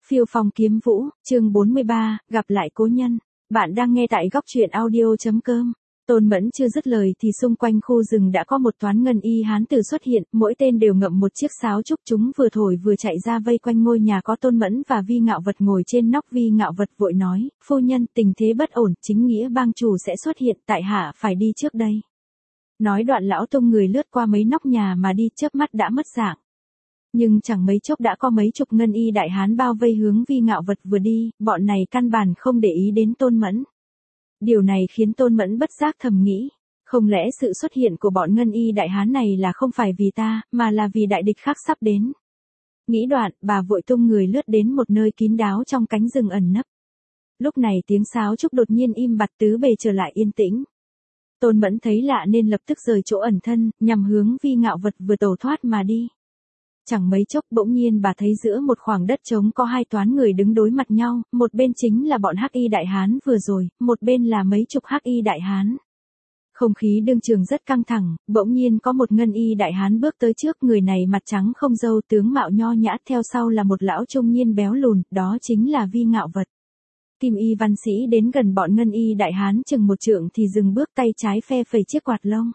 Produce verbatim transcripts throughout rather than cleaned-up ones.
Phiêu phong kiếm vũ, chương bốn mươi ba, gặp lại cố nhân. Bạn đang nghe tại góc truyện audio.com. Tôn Mẫn chưa dứt lời thì xung quanh khu rừng đã có một toán ngân y hán tử xuất hiện, mỗi tên đều ngậm một chiếc sáo trúc, chúng vừa thổi vừa chạy ra vây quanh ngôi nhà có Tôn Mẫn và Vi Ngạo Vật ngồi trên nóc. Vi Ngạo Vật vội nói, phu nhân, tình thế bất ổn, chính nghĩa bang chủ sẽ xuất hiện, tại hạ phải đi trước đây. Nói đoạn lão tung người lướt qua mấy nóc nhà mà đi, chớp mắt đã mất dạng. Nhưng chẳng mấy chốc đã có mấy chục ngân y đại hán bao vây hướng Vi Ngạo Vật vừa đi, bọn này căn bản không để ý đến Tôn Mẫn. Điều này khiến Tôn Mẫn bất giác thầm nghĩ, không lẽ sự xuất hiện của bọn ngân y đại hán này là không phải vì ta, mà là vì đại địch khác sắp đến. Nghĩ đoạn, bà vội tung người lướt đến một nơi kín đáo trong cánh rừng ẩn nấp. Lúc này tiếng sáo trúc đột nhiên im bặt, tứ bề trở lại yên tĩnh. Tôn Mẫn thấy lạ nên lập tức rời chỗ ẩn thân, nhằm hướng Vi Ngạo Vật vừa tẩu thoát mà đi. Chẳng mấy chốc bỗng nhiên bà thấy giữa một khoảng đất trống có hai toán người đứng đối mặt nhau, một bên chính là bọn hắc y đại hán vừa rồi, một bên là mấy chục hắc y đại hán. Không khí đương trường rất căng thẳng, bỗng nhiên có một ngân y đại hán bước tới trước, người này mặt trắng không râu, tướng mạo nho nhã, theo sau là một lão trung niên béo lùn, đó chính là Vi Ngạo Vật. Kim y văn sĩ đến gần bọn ngân y đại hán chừng một trượng thì dừng bước, tay trái phe phẩy chiếc quạt lông.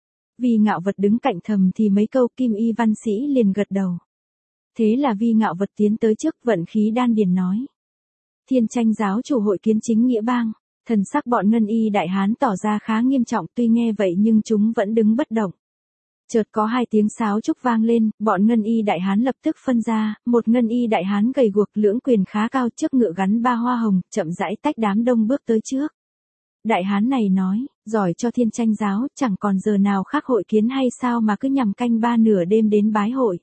Vi Ngạo Vật đứng cạnh thầm thì mấy câu, Kim y văn sĩ liền gật đầu. Thế là Vi Ngạo Vật tiến tới trước, vận khí đan điền nói. Thiên Tranh giáo chủ hội kiến chính nghĩa bang. Thần sắc bọn ngân y đại hán tỏ ra khá nghiêm trọng, tuy nghe vậy nhưng chúng vẫn đứng bất động. Chợt có hai tiếng sáo trúc vang lên, bọn ngân y đại hán lập tức phân ra, một ngân y đại hán gầy guộc, lưỡng quyền khá cao, trước ngựa gắn ba hoa hồng, chậm rãi tách đám đông bước tới trước. Đại hán này nói, giỏi cho Thiên Tranh giáo, chẳng còn giờ nào khác hội kiến hay sao mà cứ nhằm canh ba nửa đêm đến bái hội.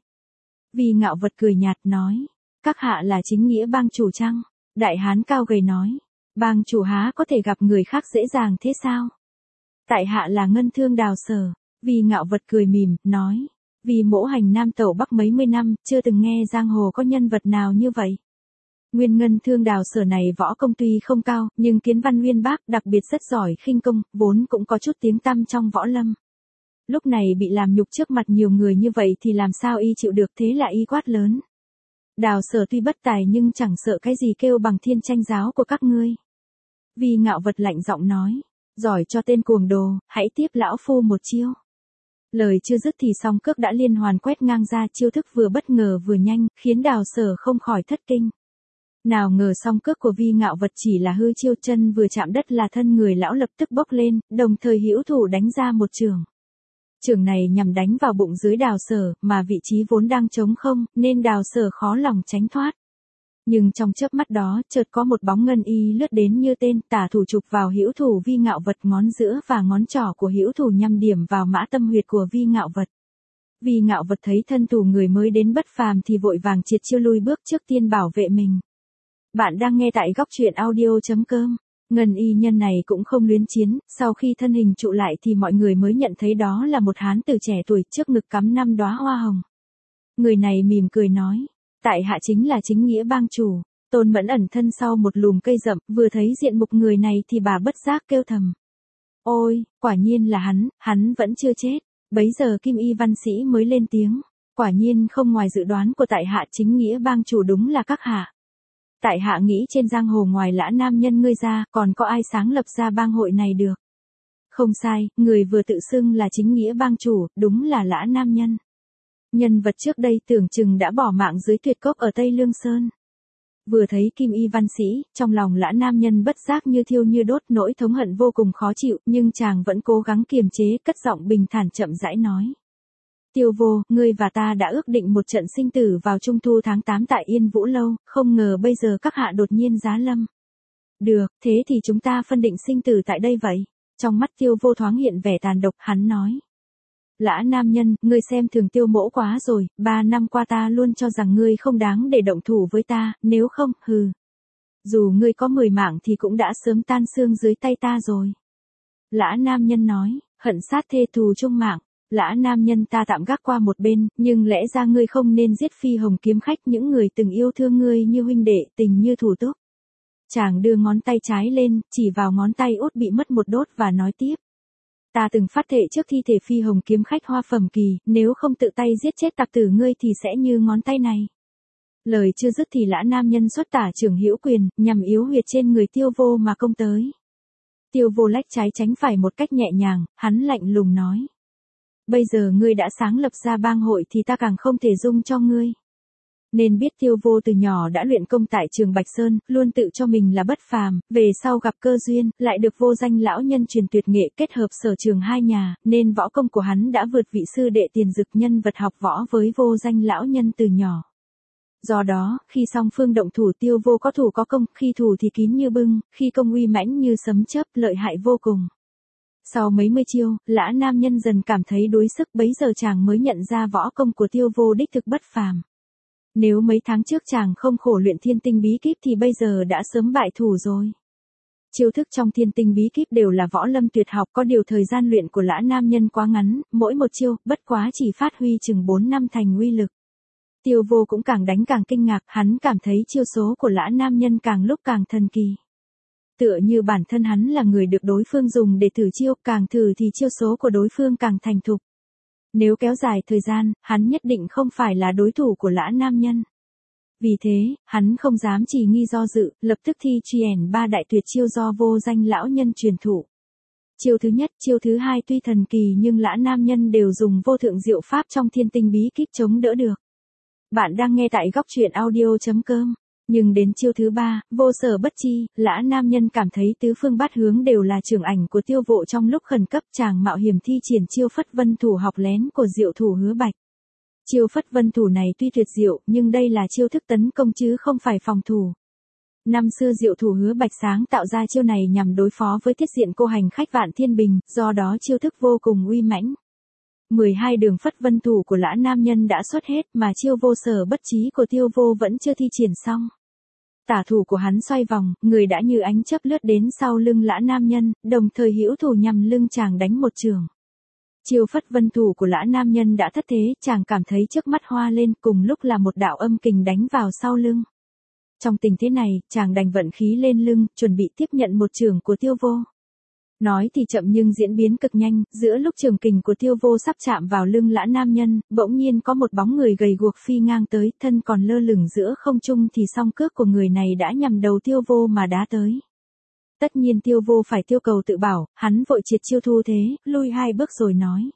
Vi Ngạo Vật cười nhạt nói, các hạ là chính nghĩa bang chủ chăng? Đại hán cao gầy nói, bang chủ há có thể gặp người khác dễ dàng thế sao? Tại hạ là Ngân Thương Đào Sở. Vi Ngạo Vật cười mỉm, nói, vì mỗ hành Nam Tẩu Bắc mấy mươi năm, chưa từng nghe giang hồ có nhân vật nào như vậy. Nguyên Ngân Thương Đào Sở này võ công tuy không cao, nhưng kiến văn uyên bác, đặc biệt rất giỏi khinh công, vốn cũng có chút tiếng tăm trong võ lâm. Lúc này bị làm nhục trước mặt nhiều người như vậy thì làm sao y chịu được, thế là y quát lớn. Đào Sở tuy bất tài nhưng chẳng sợ cái gì kêu bằng Thiên Tranh giáo của các ngươi. Vi Ngạo Vật lạnh giọng nói, giỏi cho tên cuồng đồ, hãy tiếp lão phu một chiêu. Lời chưa dứt thì song cước đã liên hoàn quét ngang ra, chiêu thức vừa bất ngờ vừa nhanh, khiến Đào Sở không khỏi thất kinh. Nào ngờ song cước của Vi Ngạo Vật chỉ là hư chiêu, chân vừa chạm đất là thân người lão lập tức bốc lên, đồng thời hữu thủ đánh ra một chưởng. Chưởng này nhằm đánh vào bụng dưới Đào Sở, mà vị trí vốn đang trống không, nên Đào Sở khó lòng tránh thoát. Nhưng trong chớp mắt đó, chợt có một bóng ngân y lướt đến như tên, tả thủ chụp vào hữu thủ Vi Ngạo Vật, ngón giữa và ngón trỏ của hữu thủ nhằm điểm vào mã tâm huyệt của Vi Ngạo Vật. Vi Ngạo Vật thấy thân thủ người mới đến bất phàm thì vội vàng triệt chiêu lui bước, trước tiên bảo vệ mình. Bạn đang nghe tại góc truyện audio.com. Ngân y nhân này cũng không luyến chiến, sau khi thân hình trụ lại thì mọi người mới nhận thấy đó là một hán tử trẻ tuổi, trước ngực cắm năm đóa hoa hồng. Người này mỉm cười nói, tại hạ chính là chính nghĩa bang chủ. Tôn Mẫn ẩn thân sau một lùm cây rậm, vừa thấy diện mục người này thì bà bất giác kêu thầm. Ôi, quả nhiên là hắn, hắn vẫn chưa chết. Bấy giờ Kim y văn sĩ mới lên tiếng, quả nhiên không ngoài dự đoán của tại hạ, chính nghĩa bang chủ đúng là các hạ. Tại hạ nghĩ trên giang hồ ngoài Lã Nam Nhân ngươi ra, còn có ai sáng lập ra bang hội này được? Không sai, người vừa tự xưng là chính nghĩa bang chủ, đúng là Lã Nam Nhân. Nhân vật trước đây tưởng chừng đã bỏ mạng dưới tuyệt cốc ở Tây Lương Sơn. Vừa thấy Kim y văn sĩ, trong lòng Lã Nam Nhân bất giác như thiêu như đốt, nỗi thống hận vô cùng khó chịu, nhưng chàng vẫn cố gắng kiềm chế, cất giọng bình thản chậm rãi nói. Tiêu vô, ngươi và ta đã ước định một trận sinh tử vào trung thu tháng tám tại Yên Vũ Lâu, không ngờ bây giờ các hạ đột nhiên giá lâm. Được, thế thì chúng ta phân định sinh tử tại đây vậy. Trong mắt Tiêu vô thoáng hiện vẻ tàn độc, hắn nói. Lã Nam Nhân, ngươi xem thường Tiêu mỗ quá rồi, ba năm qua ta luôn cho rằng ngươi không đáng để động thủ với ta, nếu không, hừ. Dù ngươi có mười mạng thì cũng đã sớm tan xương dưới tay ta rồi. Lã Nam Nhân nói, hận sát thê thù chung mạng. Lã Nam Nhân, ta tạm gác qua một bên, nhưng lẽ ra ngươi không nên giết Phi Hồng kiếm khách, những người từng yêu thương ngươi như huynh đệ, tình như thủ túc. Chàng đưa ngón tay trái lên, chỉ vào ngón tay út bị mất một đốt và nói tiếp. Ta từng phát thệ trước thi thể Phi Hồng kiếm khách Hoa Phẩm Kỳ, nếu không tự tay giết chết tặc tử ngươi thì sẽ như ngón tay này. Lời chưa dứt thì lã nam nhân xuất tả trưởng hữu quyền, nhằm yếu huyệt trên người Tiêu Vô mà công tới. Tiêu Vô lách trái tránh phải một cách nhẹ nhàng, hắn lạnh lùng nói. Bây giờ ngươi đã sáng lập ra bang hội thì ta càng không thể dung cho ngươi. Nên biết Tiêu Vô từ nhỏ đã luyện công tại trường Bạch Sơn, luôn tự cho mình là bất phàm, về sau gặp cơ duyên, lại được Vô Danh lão nhân truyền tuyệt nghệ kết hợp sở trường hai nhà, nên võ công của hắn đã vượt vị sư đệ Tiền Dực nhân vật học võ với Vô Danh lão nhân từ nhỏ. Do đó, khi song phương động thủ Tiêu Vô có thủ có công, khi thủ thì kín như bưng, khi công uy mãnh như sấm chớp, lợi hại vô cùng. Sau mấy mươi chiêu, lã nam nhân dần cảm thấy đuối sức, bấy giờ chàng mới nhận ra võ công của Tiêu Vô đích thực bất phàm. Nếu mấy tháng trước chàng không khổ luyện thiên tinh bí kíp thì bây giờ đã sớm bại thủ rồi. Chiêu thức trong thiên tinh bí kíp đều là võ lâm tuyệt học, có điều thời gian luyện của lã nam nhân quá ngắn, mỗi một chiêu, bất quá chỉ phát huy chừng bốn năm thành uy lực. Tiêu Vô cũng càng đánh càng kinh ngạc, hắn cảm thấy chiêu số của lã nam nhân càng lúc càng thần kỳ. Tựa như bản thân hắn là người được đối phương dùng để thử chiêu, càng thử thì chiêu số của đối phương càng thành thục. Nếu kéo dài thời gian, hắn nhất định không phải là đối thủ của lã nam nhân. Vì thế, hắn không dám chỉ nghi do dự, lập tức thi triển ba đại tuyệt chiêu do Vô Danh lão nhân truyền thụ. Chiêu thứ nhất, chiêu thứ hai tuy thần kỳ nhưng lã nam nhân đều dùng vô thượng diệu pháp trong thiên tinh bí kíp chống đỡ được. Bạn đang nghe tại góc truyện audio chấm com. Nhưng đến chiêu thứ ba, vô sở bất chi, lã nam nhân cảm thấy tứ phương bát hướng đều là trường ảnh của Tiêu Vô trong lúc khẩn cấp, chàng mạo hiểm thi triển chiêu phất vân thủ học lén của diệu thủ Hứa Bạch. Chiêu phất vân thủ này tuy tuyệt diệu, nhưng đây là chiêu thức tấn công chứ không phải phòng thủ. Năm xưa diệu thủ Hứa Bạch sáng tạo ra chiêu này nhằm đối phó với thiết diện cô hành khách Vạn Thiên Bình, do đó chiêu thức vô cùng uy mãnh. mười hai đường phất vân thủ của lã nam nhân đã xuất hết mà chiêu vô sở bất trí của Tiêu Vô vẫn chưa thi triển xong. Tả thủ của hắn xoay vòng, người đã như ánh chớp lướt đến sau lưng lã nam nhân, đồng thời hữu thủ nhằm lưng chàng đánh một trường. Chiêu phất vân thủ của lã nam nhân đã thất thế, chàng cảm thấy trước mắt hoa lên, cùng lúc là một đạo âm kình đánh vào sau lưng. Trong tình thế này, chàng đành vận khí lên lưng, chuẩn bị tiếp nhận một trường của Tiêu Vô. Nói thì chậm nhưng diễn biến cực nhanh, giữa lúc trường kình của Tiêu Vô sắp chạm vào lưng lã nam nhân, bỗng nhiên có một bóng người gầy guộc phi ngang tới, thân còn lơ lửng giữa không trung thì song cước của người này đã nhằm đầu Tiêu Vô mà đá tới. Tất nhiên Tiêu Vô phải tiêu cầu tự bảo, hắn vội triệt chiêu thu thế, lui hai bước rồi nói.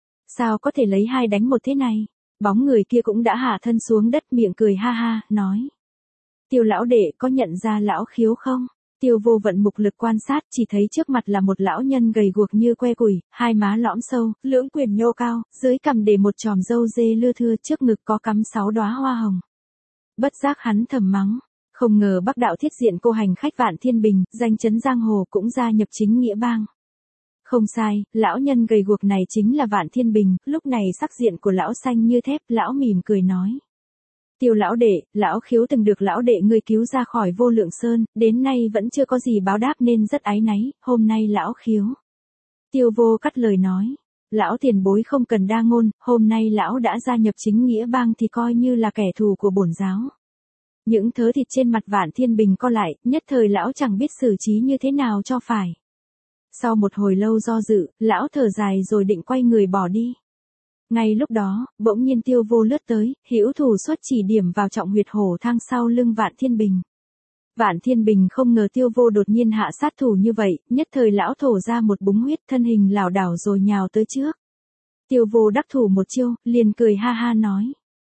Sao có thể lấy hai đánh một thế này? Bóng người kia cũng đã hạ thân xuống đất, miệng cười ha ha, nói. Tiêu lão đệ có nhận ra lão khiếu không? Tiêu Vô vận mục lực quan sát, chỉ thấy trước mặt là một lão nhân gầy guộc như que củi, hai má lõm sâu, lưỡng quyền nhô cao, dưới cằm để một chòm râu dê lưa thưa, trước ngực có cắm sáu đóa hoa hồng. Bất giác hắn thầm mắng, không ngờ Bắc đạo thiết diện cô hành khách Vạn Thiên Bình, danh chấn giang hồ cũng gia nhập chính nghĩa bang. Không sai, lão nhân gầy guộc này chính là Vạn Thiên Bình, lúc này sắc diện của lão xanh như thép, lão mỉm cười nói. Tiêu lão đệ, lão khiếu từng được lão đệ ngươi cứu ra khỏi Vô Lượng Sơn, đến nay vẫn chưa có gì báo đáp nên rất áy náy, hôm nay lão khiếu. Tiêu Vô cắt lời nói, lão tiền bối không cần đa ngôn, hôm nay lão đã gia nhập chính nghĩa bang thì coi như là kẻ thù của bổn giáo. Những thớ thịt trên mặt Vạn Thiên Bình co lại, nhất thời lão chẳng biết xử trí như thế nào cho phải. Sau một hồi lâu do dự, lão thở dài rồi định quay người bỏ đi. Ngay lúc đó, bỗng nhiên Tiêu Vô lướt tới, hữu thủ xuất chỉ điểm vào trọng huyệt hổ thang sau lưng Vạn Thiên Bình. Vạn Thiên Bình không ngờ Tiêu Vô đột nhiên hạ sát thủ như vậy, nhất thời lão thổ ra một búng huyết, thân hình lảo đảo rồi nhào tới trước. Tiêu Vô đắc thủ một chiêu, liền cười ha ha nói.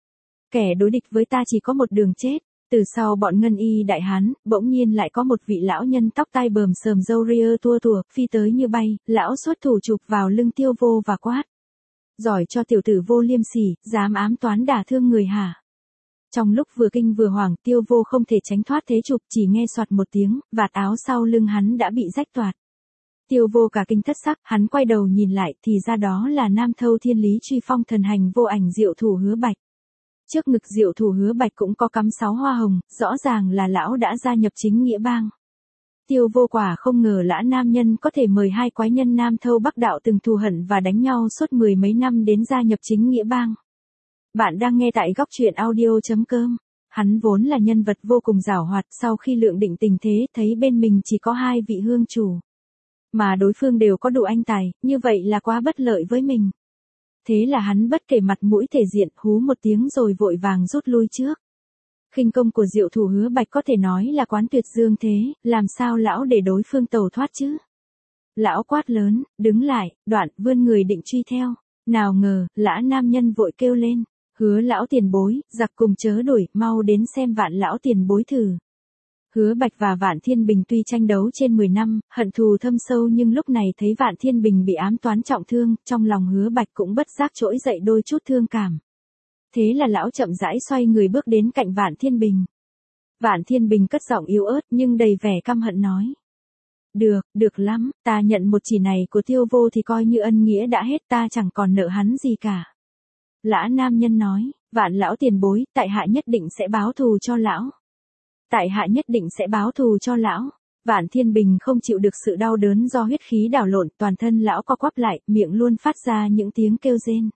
Kẻ đối địch với ta chỉ có một đường chết. Từ sau bọn ngân y đại hán, bỗng nhiên lại có một vị lão nhân tóc tai bờm sờm râu ria tua tủa, phi tới như bay, lão xuất thủ chụp vào lưng Tiêu Vô và quát. Giỏi cho tiểu tử vô liêm sỉ, dám ám toán đả thương người hả? Trong lúc vừa kinh vừa hoảng, Tiêu Vô không thể tránh thoát thế chụp, chỉ nghe soạt một tiếng, vạt áo sau lưng hắn đã bị rách toạc. Tiêu Vô cả kinh thất sắc, hắn quay đầu nhìn lại, thì ra đó là Nam Thâu Thiên Lý Truy Phong thần hành vô ảnh diệu thủ Hứa Bạch. Trước ngực diệu thủ Hứa Bạch cũng có cắm sáu hoa hồng, rõ ràng là lão đã gia nhập chính nghĩa bang. Tiêu Vô quả không ngờ lã nam nhân có thể mời hai quái nhân Nam Thâu Bắc đạo từng thù hận và đánh nhau suốt mười mấy năm đến gia nhập chính nghĩa bang. Bạn đang nghe tại góc truyện audio chấm com. Hắn vốn là nhân vật vô cùng giảo hoạt, sau khi lượng định tình thế, thấy bên mình chỉ có hai vị hương chủ. Mà đối phương đều có đủ anh tài, như vậy là quá bất lợi với mình. Thế là hắn bất kể mặt mũi thể diện, hú một tiếng rồi vội vàng rút lui trước. Khinh công của Diệu Thủ Hứa Bạch có thể nói là quán tuyệt dương thế, làm sao lão để đối phương tẩu thoát chứ? Lão quát lớn, đứng lại, đoạn vươn người định truy theo. Nào ngờ, lã nam nhân vội kêu lên, hứa lão tiền bối, giặc cùng chớ đuổi, mau đến xem Vạn lão tiền bối thử. Hứa Bạch và Vạn Thiên Bình tuy tranh đấu trên mười năm, hận thù thâm sâu nhưng lúc này thấy Vạn Thiên Bình bị ám toán trọng thương, trong lòng Hứa Bạch cũng bất giác trỗi dậy đôi chút thương cảm. Thế là lão chậm rãi xoay người bước đến cạnh Vạn Thiên Bình. Vạn Thiên Bình cất giọng yếu ớt nhưng đầy vẻ căm hận nói. Được, được lắm, ta nhận một chỉ này của Tiêu Vô thì coi như ân nghĩa đã hết, ta chẳng còn nợ hắn gì cả. Lã nam nhân nói, Vạn lão tiền bối, tại hạ nhất định sẽ báo thù cho lão. Tại hạ nhất định sẽ báo thù cho lão. Vạn Thiên Bình không chịu được sự đau đớn do huyết khí đảo lộn, toàn thân lão co quắp lại, miệng luôn phát ra những tiếng kêu rên.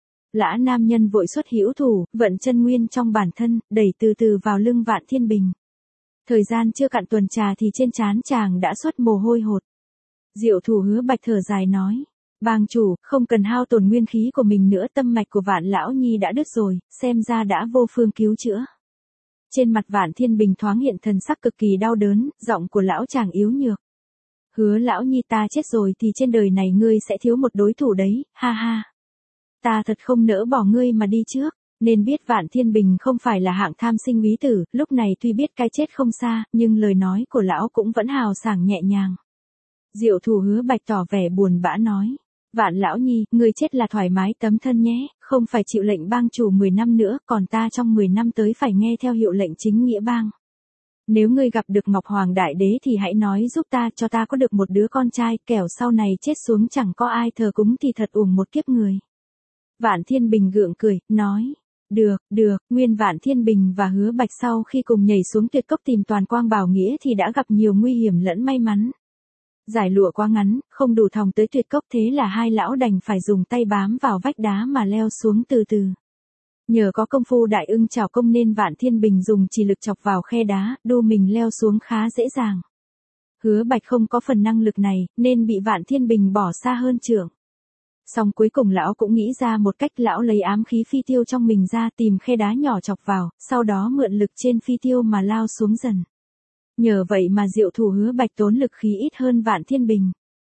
Lã nam nhân vội xuất hữu thủ, vận chân nguyên trong bản thân, đẩy từ từ vào lưng Vạn Thiên Bình. Thời gian chưa cạn tuần trà thì trên trán chàng đã xuất mồ hôi hột. Diệu Thủ Hứa Bạch thở dài nói, bang chủ, không cần hao tổn nguyên khí của mình nữa, tâm mạch của Vạn lão nhi đã đứt rồi, xem ra đã vô phương cứu chữa. Trên mặt Vạn Thiên Bình thoáng hiện thần sắc cực kỳ đau đớn, giọng của lão chàng yếu nhược. Hứa lão nhi, ta chết rồi thì trên đời này ngươi sẽ thiếu một đối thủ đấy, ha ha. Ta thật không nỡ bỏ ngươi mà đi trước. Nên biết Vạn Thiên Bình không phải là hạng tham sinh úy tử, lúc này tuy biết cái chết không xa, nhưng lời nói của lão cũng vẫn hào sảng nhẹ nhàng. Diệu Thủ Hứa Bạch tỏ vẻ buồn bã nói, Vạn lão nhi, ngươi chết là thoải mái tấm thân nhé, không phải chịu lệnh bang chủ mười năm nữa, còn ta trong mười năm tới phải nghe theo hiệu lệnh chính nghĩa bang. Nếu ngươi gặp được Ngọc Hoàng Đại Đế thì hãy nói giúp ta, cho ta có được một đứa con trai, kẻo sau này chết xuống chẳng có ai thờ cúng thì thật uổng một kiếp người. Vạn Thiên Bình gượng cười, nói, được, được, nguyên Vạn Thiên Bình và Hứa Bạch sau khi cùng nhảy xuống tuyệt cốc tìm Toàn Quang Bảo Nghĩa thì đã gặp nhiều nguy hiểm lẫn may mắn. Giải lụa quá ngắn, không đủ thòng tới tuyệt cốc, thế là hai lão đành phải dùng tay bám vào vách đá mà leo xuống từ từ. Nhờ có công phu đại ưng chảo công nên Vạn Thiên Bình dùng chỉ lực chọc vào khe đá, đu mình leo xuống khá dễ dàng. Hứa Bạch không có phần năng lực này, nên bị Vạn Thiên Bình bỏ xa hơn chưởng. Xong cuối cùng lão cũng nghĩ ra một cách, lão lấy ám khí phi tiêu trong mình ra, tìm khe đá nhỏ chọc vào, sau đó mượn lực trên phi tiêu mà lao xuống dần. Nhờ vậy mà Diệu Thủ Hứa Bạch tốn lực khí ít hơn Vạn Thiên Bình.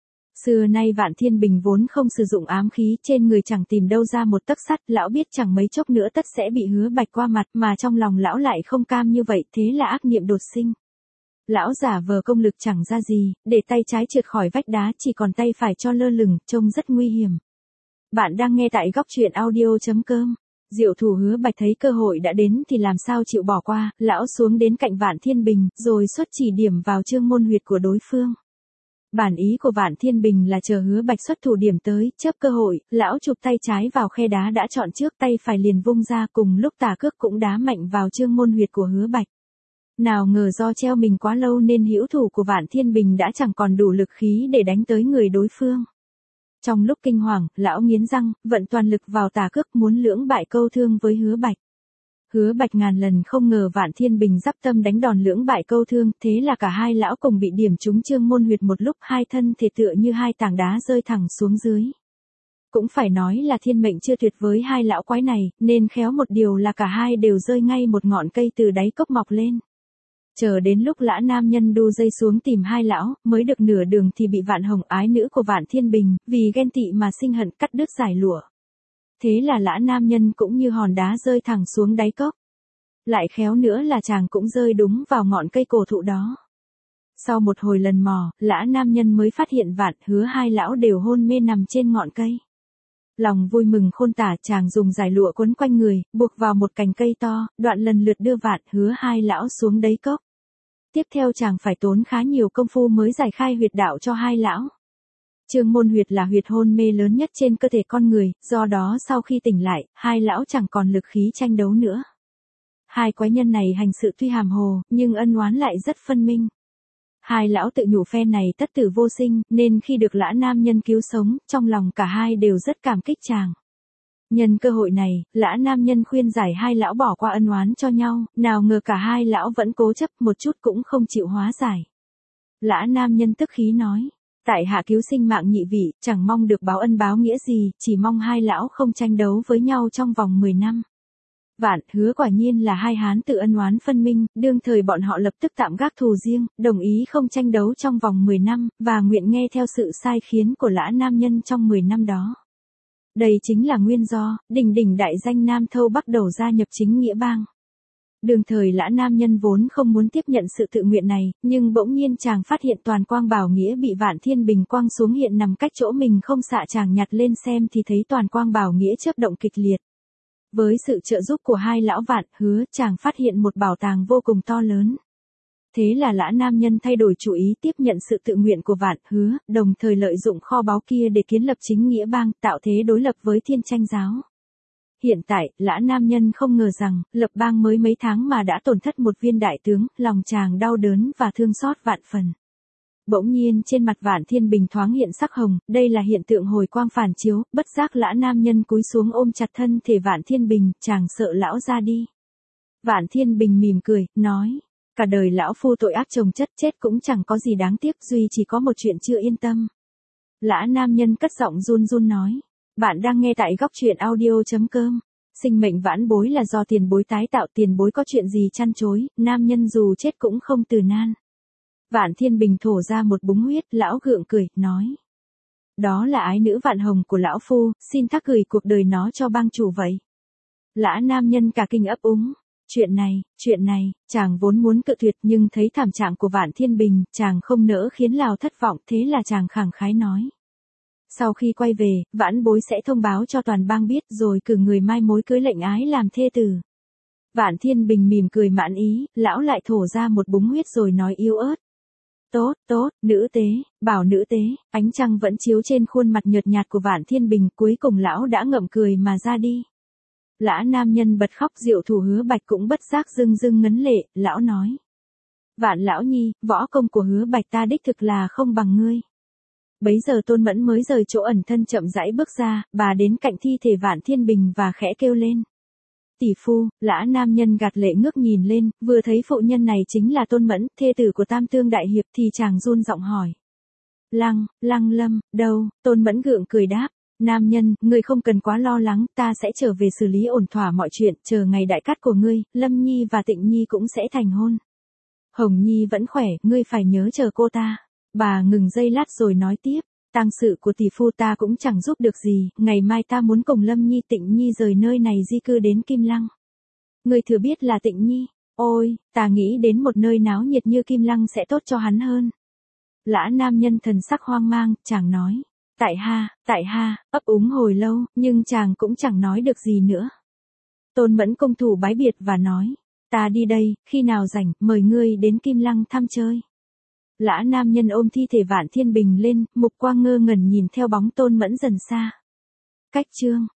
Xưa nay Vạn Thiên Bình vốn không sử dụng ám khí, trên người chẳng tìm đâu ra một tấc sắt, lão biết chẳng mấy chốc nữa tất sẽ bị Hứa Bạch qua mặt, mà trong lòng lão lại không cam như vậy, thế là ác niệm đột sinh. Lão giả vờ công lực chẳng ra gì, để tay trái trượt khỏi vách đá, chỉ còn tay phải cho lơ lửng, trông rất nguy hiểm. Bạn đang nghe tại góc truyện audio chấm com. Diệu Thủ Hứa Bạch thấy cơ hội đã đến thì làm sao chịu bỏ qua, lão xuống đến cạnh Vạn Thiên Bình, rồi xuất chỉ điểm vào chương môn huyệt của đối phương. Bản ý của Vạn Thiên Bình là chờ Hứa Bạch xuất thủ điểm tới, chớp cơ hội, lão chụp tay trái vào khe đá đã chọn trước, tay phải liền vung ra, cùng lúc tả cước cũng đá mạnh vào chương môn huyệt của Hứa Bạch. Nào ngờ do treo mình quá lâu nên hữu thủ của Vạn Thiên Bình đã chẳng còn đủ lực khí để đánh tới người đối phương. Trong lúc kinh hoàng, lão nghiến răng, vận toàn lực vào tả cước muốn lưỡng bại câu thương với Hứa Bạch. Hứa Bạch ngàn lần không ngờ Vạn Thiên Bình dắp tâm đánh đòn lưỡng bại câu thương, thế là cả hai lão cùng bị điểm trúng chương môn huyệt một lúc, hai thân thể tựa như hai tảng đá rơi thẳng xuống dưới. Cũng phải nói là thiên mệnh chưa tuyệt với hai lão quái này, nên khéo một điều là cả hai đều rơi ngay một ngọn cây từ đáy cốc mọc lên. Chờ đến lúc lã nam nhân đu dây xuống tìm hai lão, mới được nửa đường thì bị Vạn Hồng ái nữ của Vạn Thiên Bình, vì ghen tị mà sinh hận cắt đứt giải lụa. Thế là lã nam nhân cũng như hòn đá rơi thẳng xuống đáy cốc. Lại khéo nữa là chàng cũng rơi đúng vào ngọn cây cổ thụ đó. Sau một hồi lần mò, lã nam nhân mới phát hiện Vạn Hứa hai lão đều hôn mê nằm trên ngọn cây. Lòng vui mừng khôn tả, chàng dùng giải lụa quấn quanh người, buộc vào một cành cây to, đoạn lần lượt đưa Vạn Hứa hai lão xuống đáy cốc. Tiếp theo chàng phải tốn khá nhiều công phu mới giải khai huyệt đạo cho hai lão. Chương môn huyệt là huyệt hôn mê lớn nhất trên cơ thể con người, do đó sau khi tỉnh lại, hai lão chẳng còn lực khí tranh đấu nữa. Hai quái nhân này hành sự tuy hàm hồ, nhưng ân oán lại rất phân minh. Hai lão tự nhủ phe này tất tử vô sinh, nên khi được lã nam nhân cứu sống, trong lòng cả hai đều rất cảm kích chàng. Nhân cơ hội này, lã nam nhân khuyên giải hai lão bỏ qua ân oán cho nhau, nào ngờ cả hai lão vẫn cố chấp, một chút cũng không chịu hóa giải. Lã nam nhân tức khí nói, tại hạ cứu sinh mạng nhị vị, chẳng mong được báo ân báo nghĩa gì, chỉ mong hai lão không tranh đấu với nhau trong vòng mười năm. Vạn, Hứa quả nhiên là hai hán tử ân oán phân minh, đương thời bọn họ lập tức tạm gác thù riêng, đồng ý không tranh đấu trong vòng mười năm, và nguyện nghe theo sự sai khiến của Lã Nam Nhân trong mười năm đó. Đây chính là nguyên do, Đình Đình đại danh Nam Thâu bắt đầu gia nhập chính nghĩa bang. Đương thời Lã Nam Nhân vốn không muốn tiếp nhận sự tự nguyện này, nhưng bỗng nhiên chàng phát hiện Toàn Quang Bảo Nghĩa bị Vạn Thiên Bình quăng xuống hiện nằm cách chỗ mình không xạ, chàng nhặt lên xem thì thấy Toàn Quang Bảo Nghĩa chớp động kịch liệt. Với sự trợ giúp của hai lão Vạn, Hứa, chàng phát hiện một bảo tàng vô cùng to lớn. Thế là Lã Nam Nhân thay đổi chủ ý tiếp nhận sự tự nguyện của Vạn, Hứa, đồng thời lợi dụng kho báu kia để kiến lập chính nghĩa bang, tạo thế đối lập với Thiên Tranh giáo. Hiện tại, Lã Nam Nhân không ngờ rằng, lập bang mới mấy tháng mà đã tổn thất một viên đại tướng, lòng chàng đau đớn và thương xót vạn phần. Bỗng nhiên trên mặt Vạn Thiên Bình thoáng hiện sắc hồng, đây là hiện tượng hồi quang phản chiếu, bất giác Lã Nam Nhân cúi xuống ôm chặt thân thể Vạn Thiên Bình, chàng sợ lão ra đi. Vạn Thiên Bình mỉm cười, nói, cả đời lão phu tội ác chồng chất, chết cũng chẳng có gì đáng tiếc, duy chỉ có một chuyện chưa yên tâm. Lã Nam Nhân cất giọng run run nói, bạn đang nghe tại góc truyện audio chấm com. Sinh mệnh vãn bối là do tiền bối tái tạo, tiền bối có chuyện gì chăn chối, nam nhân dù chết cũng không từ nan. Vạn Thiên Bình thổ ra một búng huyết, lão gượng cười, nói. Đó là ái nữ Vạn Hồng của lão phu, xin thác gửi cuộc đời nó cho bang chủ vậy. Lã Nam Nhân cả kinh ấp úng. Chuyện này, chuyện này, chàng vốn muốn cự tuyệt nhưng thấy thảm trạng của Vạn Thiên Bình, chàng không nỡ khiến Lào thất vọng, thế là chàng khẳng khái nói. Sau khi quay về, vãn bối sẽ thông báo cho toàn bang biết rồi cử người mai mối cưới lệnh ái làm thê tử. Vạn Thiên Bình mỉm cười mãn ý, lão lại thổ ra một búng huyết rồi nói yếu ớt. Tốt, tốt, nữ tế, bảo nữ tế, ánh trăng vẫn chiếu trên khuôn mặt nhợt nhạt của Vạn Thiên Bình, cuối cùng lão đã ngậm cười mà ra đi. Lã Nam Nhân bật khóc, Diệu Thủ Hứa Bạch cũng bất giác rưng rưng ngấn lệ, lão nói. Vạn lão nhi, võ công của Hứa Bạch ta đích thực là không bằng ngươi. Bấy giờ Tôn Mẫn mới rời chỗ ẩn thân chậm rãi bước ra, bà đến cạnh thi thể Vạn Thiên Bình và khẽ kêu lên. Tỷ phu, Lã Nam Nhân gạt lệ ngước nhìn lên, vừa thấy phụ nhân này chính là Tôn Mẫn, thê tử của Tam Tương Đại Hiệp thì chàng run giọng hỏi. Lăng, Lăng Lâm, đâu? Tôn Mẫn gượng cười đáp. Nam nhân, ngươi không cần quá lo lắng, ta sẽ trở về xử lý ổn thỏa mọi chuyện, chờ ngày đại cát của ngươi, Lâm Nhi và Tịnh Nhi cũng sẽ thành hôn. Hồng Nhi vẫn khỏe, ngươi phải nhớ chờ cô ta. Bà ngừng giây lát rồi nói tiếp, tang sự của tỷ phu ta cũng chẳng giúp được gì, ngày mai ta muốn cùng Lâm Nhi Tịnh Nhi rời nơi này di cư đến Kim Lăng. Ngươi thừa biết là Tịnh Nhi, ôi, ta nghĩ đến một nơi náo nhiệt như Kim Lăng sẽ tốt cho hắn hơn. Lã Nam Nhân thần sắc hoang mang, chàng nói. Tại ha, tại ha, ấp úng hồi lâu, nhưng chàng cũng chẳng nói được gì nữa. Tôn Mẫn công thủ bái biệt và nói, ta đi đây, khi nào rảnh, mời ngươi đến Kim Lăng thăm chơi. Lã Nam Nhân ôm thi thể Vạn Thiên Bình lên, mục quang ngơ ngẩn nhìn theo bóng Tôn Mẫn dần xa. Cách chương.